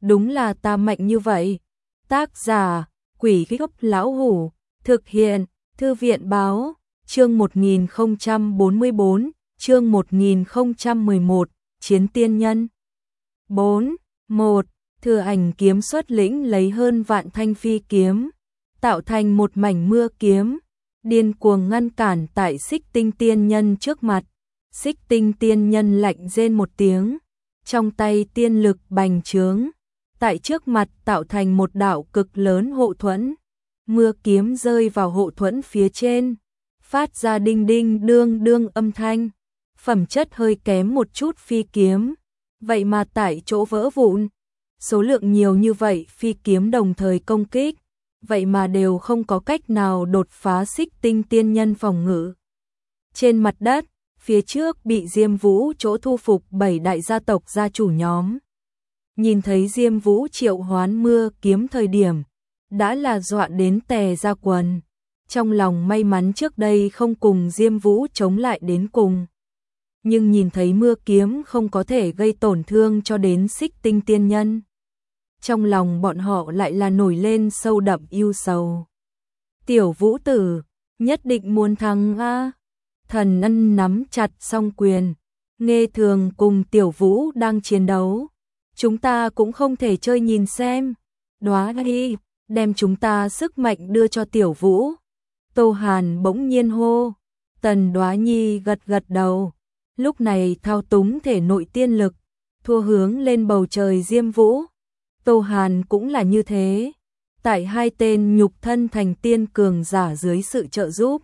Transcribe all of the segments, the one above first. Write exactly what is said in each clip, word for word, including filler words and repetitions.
đúng là ta mạnh như vậy. Tác giả, Quỷ Gốc Lão Hủ, thực hiện, Thư viện Báo, chương một nghìn không trăm bốn mươi bốn, chương một nghìn không trăm mười một, Chiến Tiên Nhân. bốn. một. Thừa Ảnh kiếm xuất lĩnh lấy hơn vạn thanh phi kiếm, tạo thành một mảnh mưa kiếm, điên cuồng ngăn cản tại Xích Tinh Tiên Nhân trước mặt. Xích Tinh Tiên Nhân lạnh rên một tiếng, trong tay tiên lực bành trướng, tại trước mặt tạo thành một đạo cực lớn hộ thuẫn. Mưa kiếm rơi vào hộ thuẫn phía trên, phát ra đinh đinh đương đương âm thanh. Phẩm chất hơi kém một chút phi kiếm, vậy mà tại chỗ vỡ vụn. Số lượng nhiều như vậy phi kiếm đồng thời công kích, vậy mà đều không có cách nào đột phá Xích Tinh Tiên Nhân phòng ngự. Trên mặt đất, phía trước bị Diêm Vũ chỗ thu phục bảy đại gia tộc gia chủ nhóm. Nhìn thấy Diêm Vũ triệu hoán mưa kiếm thời điểm, đã là dọa đến tè ra quần. Trong lòng may mắn trước đây không cùng Diêm Vũ chống lại đến cùng. Nhưng nhìn thấy mưa kiếm không có thể gây tổn thương cho đến Xích Tinh Tiên Nhân, trong lòng bọn họ lại là nổi lên sâu đậm ưu sầu. Tiểu Vũ tử, nhất định muốn thắng a. Thần Ân nắm chặt song quyền, Nghe Thường cùng Tiểu Vũ đang chiến đấu, chúng ta cũng không thể chơi nhìn xem. Đóa đi, đem chúng ta sức mạnh đưa cho Tiểu Vũ. Tô Hàn bỗng nhiên hô. Tần Đóa Nhi gật gật đầu, lúc này thao túng thể nội tiên lực, thua hướng lên bầu trời Diêm Vũ. Tô Hàn cũng là như thế, tại hai tên nhục thân thành tiên cường giả dưới sự trợ giúp,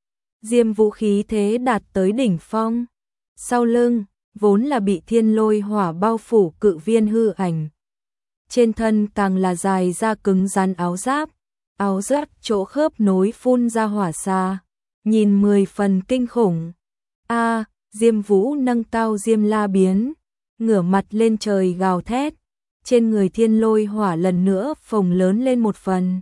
Diêm Vũ khí thế đạt tới đỉnh phong. Sau lưng, vốn là bị thiên lôi hỏa bao phủ cự viên hư ảnh. Trên thân càng là dài ra cứng rắn áo giáp, áo giáp chỗ khớp nối phun ra hỏa xa, nhìn mười phần kinh khủng. A, Diêm Vũ nâng cao Diêm La biến, ngửa mặt lên trời gào thét, trên người thiên lôi hỏa lần nữa phồng lớn lên một phần.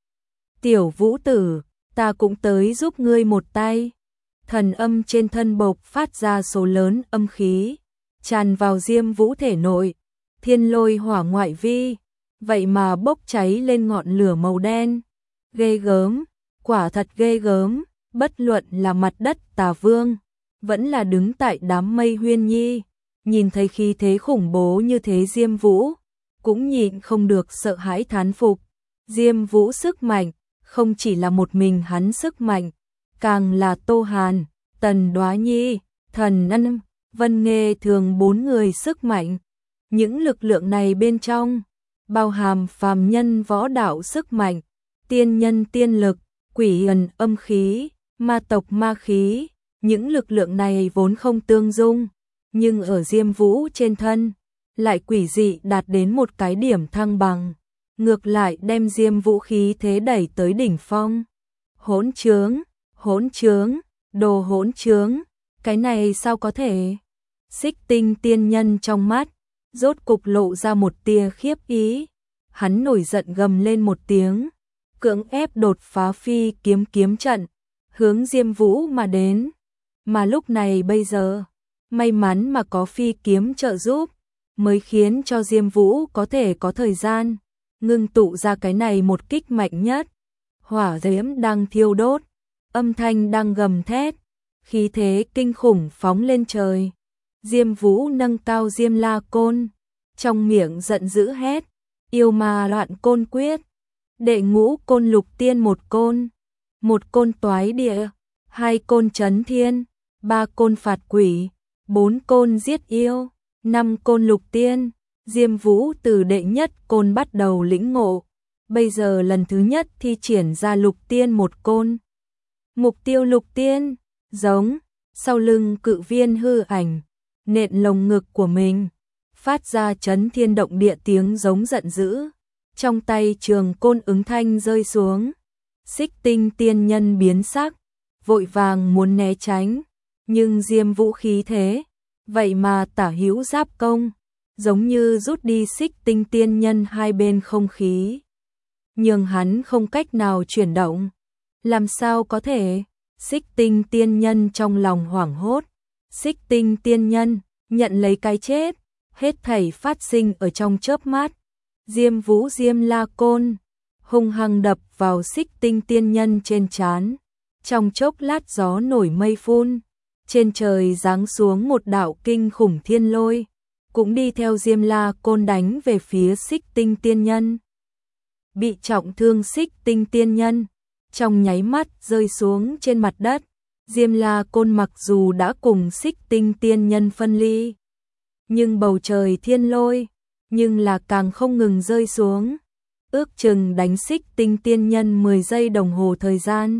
Tiểu Vũ tử, ta cũng tới giúp ngươi một tay. Thần âm trên thân bộc phát ra số lớn âm khí, tràn vào Diêm Vũ thể nội. Thiên lôi hỏa ngoại vi, vậy mà bốc cháy lên ngọn lửa màu đen. Ghê gớm, quả thật ghê gớm, bất luận là mặt đất Tà Vương, vẫn là đứng tại đám mây Huyên Nhi, nhìn thấy khí thế khủng bố như thế Diêm Vũ, cũng nhịn không được sợ hãi thán phục. Diêm Vũ sức mạnh, không chỉ là một mình hắn sức mạnh, càng là Tô Hàn, Tần Đóa Nhi, Thần Ân, Vân Nghe Thường bốn người sức mạnh. Những lực lượng này bên trong, bao hàm phàm nhân võ đạo sức mạnh, tiên nhân tiên lực, quỷ ẩn âm khí, ma tộc ma khí. Những lực lượng này vốn không tương dung, nhưng ở Diêm Vũ trên thân, lại quỷ dị đạt đến một cái điểm thăng bằng, ngược lại đem Diêm Vũ khí thế đẩy tới đỉnh phong. Hỗn trướng, hỗn trướng, đồ hỗn trướng, cái này sao có thể? Xích Tinh Tiên Nhân trong mắt, rốt cục lộ ra một tia khiếp ý, hắn nổi giận gầm lên một tiếng, cưỡng ép đột phá phi kiếm kiếm trận, hướng Diêm Vũ mà đến. Mà lúc này bây giờ, may mắn mà có phi kiếm trợ giúp, mới khiến cho Diêm Vũ có thể có thời gian ngưng tụ ra cái này một kích mạnh nhất. Hỏa diễm đang thiêu đốt, âm thanh đang gầm thét, khí thế kinh khủng phóng lên trời. Diêm Vũ nâng cao Diêm La côn, trong miệng giận dữ hét, yêu ma loạn côn quyết, đệ ngũ côn lục tiên một côn, một côn toái địa, hai côn trấn thiên, ba côn phạt quỷ, bốn côn giết yêu, năm côn lục tiên. Diêm Vũ từ đệ nhất côn bắt đầu lĩnh ngộ, bây giờ lần thứ nhất thi triển ra lục tiên một côn. Mục tiêu lục tiên, giống, sau lưng cự viên hư ảnh, nện lồng ngực của mình, phát ra chấn thiên động địa tiếng giống giận dữ. Trong tay trường côn ứng thanh rơi xuống, Xích Tinh Tiên Nhân biến sắc, vội vàng muốn né tránh, nhưng Diêm Vũ khí thế, vậy mà tả hữu giáp công, giống như rút đi Xích Tinh Tiên Nhân hai bên không khí, nhưng hắn không cách nào chuyển động. Làm sao có thể? Xích Tinh Tiên Nhân trong lòng hoảng hốt. Xích Tinh Tiên Nhân nhận lấy cái chết, hết thảy phát sinh ở trong chớp mắt. Diêm Vũ Diêm La Côn hung hăng đập vào Xích Tinh tiên nhân trên trán. Trong chốc lát gió nổi mây phun, trên trời giáng xuống một đạo kinh khủng thiên lôi, cũng đi theo Diêm La Côn đánh về phía Xích Tinh tiên nhân. Bị trọng thương Xích Tinh tiên nhân, trong nháy mắt rơi xuống trên mặt đất. Diêm La Côn mặc dù đã cùng Xích Tinh tiên nhân phân ly, nhưng bầu trời thiên lôi, nhưng là càng không ngừng rơi xuống. Ước chừng đánh Xích Tinh tiên nhân mười giây đồng hồ thời gian.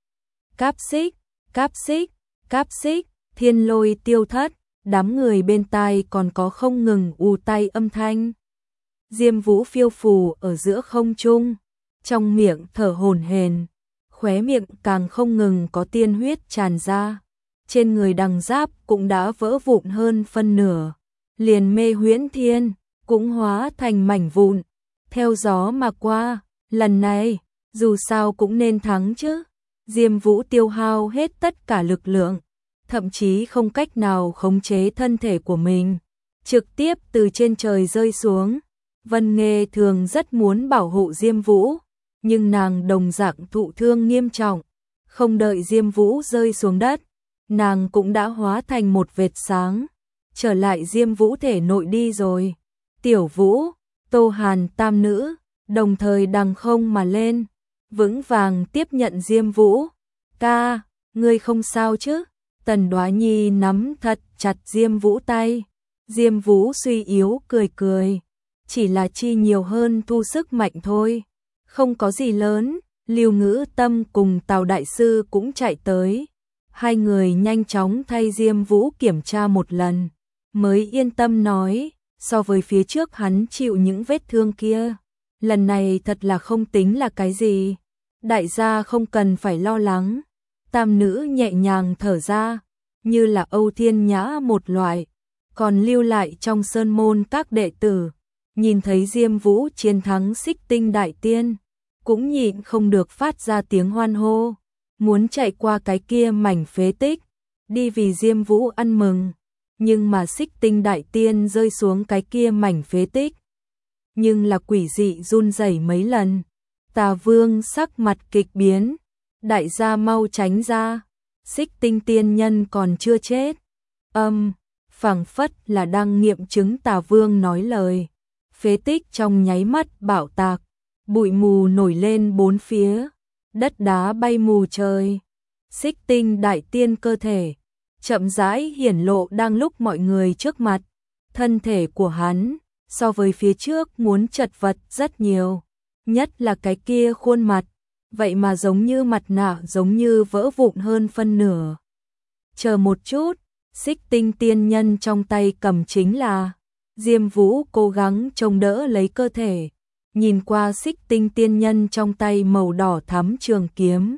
Cáp xích, cáp xích, cáp xích, thiên lôi tiêu thất, đám người bên tai còn có không ngừng ù tai âm thanh. Diêm Vũ phiêu phù ở giữa không trung, trong miệng thở hổn hển, khóe miệng càng không ngừng có tiên huyết tràn ra. Trên người đằng giáp cũng đã vỡ vụn hơn phân nửa, liền mê huyễn thiên cũng hóa thành mảnh vụn, theo gió mà qua. Lần này, dù sao cũng nên thắng chứ. Diêm Vũ tiêu hao hết tất cả lực lượng, thậm chí không cách nào khống chế thân thể của mình, trực tiếp từ trên trời rơi xuống. Vân Nghê thường rất muốn bảo hộ Diêm Vũ, nhưng nàng đồng dạng thụ thương nghiêm trọng, không đợi Diêm Vũ rơi xuống đất, nàng cũng đã hóa thành một vệt sáng, trở lại Diêm Vũ thể nội đi rồi. Tiểu Vũ, Tô Hàn tam nữ, đồng thời đằng không mà lên, vững vàng tiếp nhận Diêm Vũ. Ca, ngươi không sao chứ? Tần Đoá Nhi nắm thật chặt Diêm Vũ tay. Diêm Vũ suy yếu cười cười, chỉ là chi nhiều hơn thu sức mạnh thôi, không có gì lớn. Lưu Ngữ Tâm cùng Tào Đại Sư cũng chạy tới, hai người nhanh chóng thay Diêm Vũ kiểm tra một lần, mới yên tâm nói, so với phía trước hắn chịu những vết thương kia, lần này thật là không tính là cái gì, đại gia không cần phải lo lắng. Tam nữ nhẹ nhàng thở ra, như là Âu Thiên Nhã một loại, còn lưu lại trong sơn môn các đệ tử, nhìn thấy Diêm Vũ chiến thắng Xích Tinh đại tiên, cũng nhịn không được phát ra tiếng hoan hô, muốn chạy qua cái kia mảnh phế tích, đi vì Diêm Vũ ăn mừng. Nhưng mà Xích Tinh đại tiên rơi xuống cái kia mảnh phế tích, nhưng là quỷ dị run rẩy mấy lần. Tà Vương sắc mặt kịch biến, đại gia mau tránh ra, Xích Tinh tiên nhân còn chưa chết. Âm, phảng phất là đang nghiệm chứng Tà Vương nói lời. Phế tích trong nháy mắt bạo tạc, bụi mù nổi lên bốn phía, đất đá bay mù trời. Xích Tinh đại tiên cơ thể chậm rãi hiển lộ đang lúc mọi người trước mặt. Thân thể của hắn so với phía trước muốn chật vật rất nhiều, nhất là cái kia khuôn mặt, vậy mà giống như mặt nạ giống như vỡ vụn hơn phân nửa. Chờ một chút, Xích Tinh tiên nhân trong tay cầm chính là Diêm Vũ cố gắng chống đỡ lấy cơ thể, nhìn qua Xích Tinh tiên nhân trong tay màu đỏ thắm trường kiếm,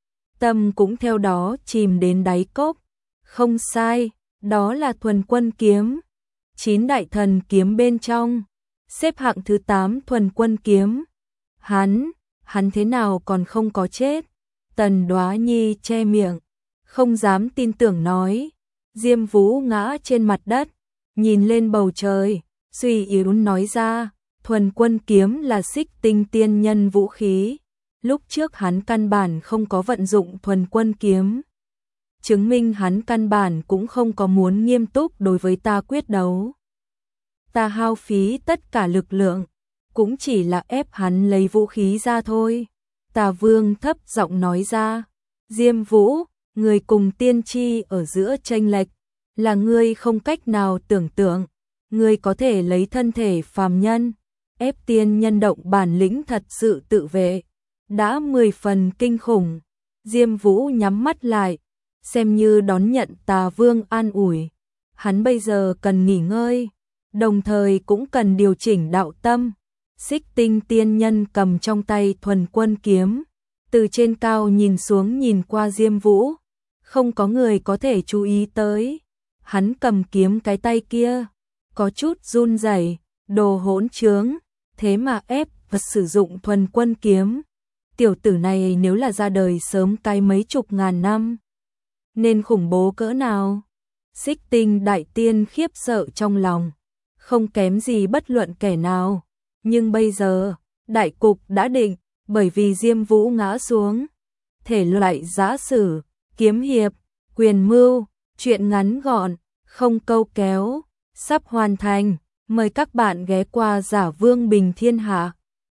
tâm cũng theo đó chìm đến đáy cốc. Không sai, đó là Thuần Quân kiếm, chín đại thần kiếm bên trong, xếp hạng thứ tám Thuần Quân kiếm. Hắn, hắn thế nào còn không có chết? Tần Đoá Nhi che miệng, không dám tin tưởng nói. Diêm Vũ ngã trên mặt đất, nhìn lên bầu trời, suy yếu nói ra, Thuần Quân kiếm là Xích Tinh tiên nhân vũ khí. Lúc trước hắn căn bản không có vận dụng Thuần Quân kiếm, chứng minh hắn căn bản cũng không có muốn nghiêm túc đối với ta quyết đấu. Ta hao phí tất cả lực lượng, cũng chỉ là ép hắn lấy vũ khí ra thôi. Tà Vương thấp giọng nói ra. Diêm Vũ, người cùng tiên tri ở giữa chênh lệch, là ngươi không cách nào tưởng tượng. Ngươi có thể lấy thân thể phàm nhân, ép tiên nhân động bản lĩnh thật sự tự vệ, đã mười phần kinh khủng. Diêm Vũ nhắm mắt lại, xem như đón nhận Tà Vương an ủi. Hắn bây giờ cần nghỉ ngơi, đồng thời cũng cần điều chỉnh đạo tâm. Xích Tinh tiên nhân cầm trong tay Thuần Quân kiếm, từ trên cao nhìn xuống nhìn qua Diêm Vũ, không có người có thể chú ý tới. Hắn cầm kiếm cái tay kia, có chút run rẩy, đồ hỗn trướng, thế mà ép vật sử dụng Thuần Quân kiếm. Tiểu tử này nếu là ra đời sớm cái mấy chục ngàn năm, nên khủng bố cỡ nào. Xích Tinh đại tiên khiếp sợ trong lòng, không kém gì bất luận kẻ nào. Nhưng bây giờ, đại cục đã định, bởi vì Diêm Vũ ngã xuống. Thể loại giã sử, kiếm hiệp, quyền mưu, truyện ngắn gọn, không câu kéo, sắp hoàn thành. Mời các bạn ghé qua Giả Vương Bình Thiên Hạ.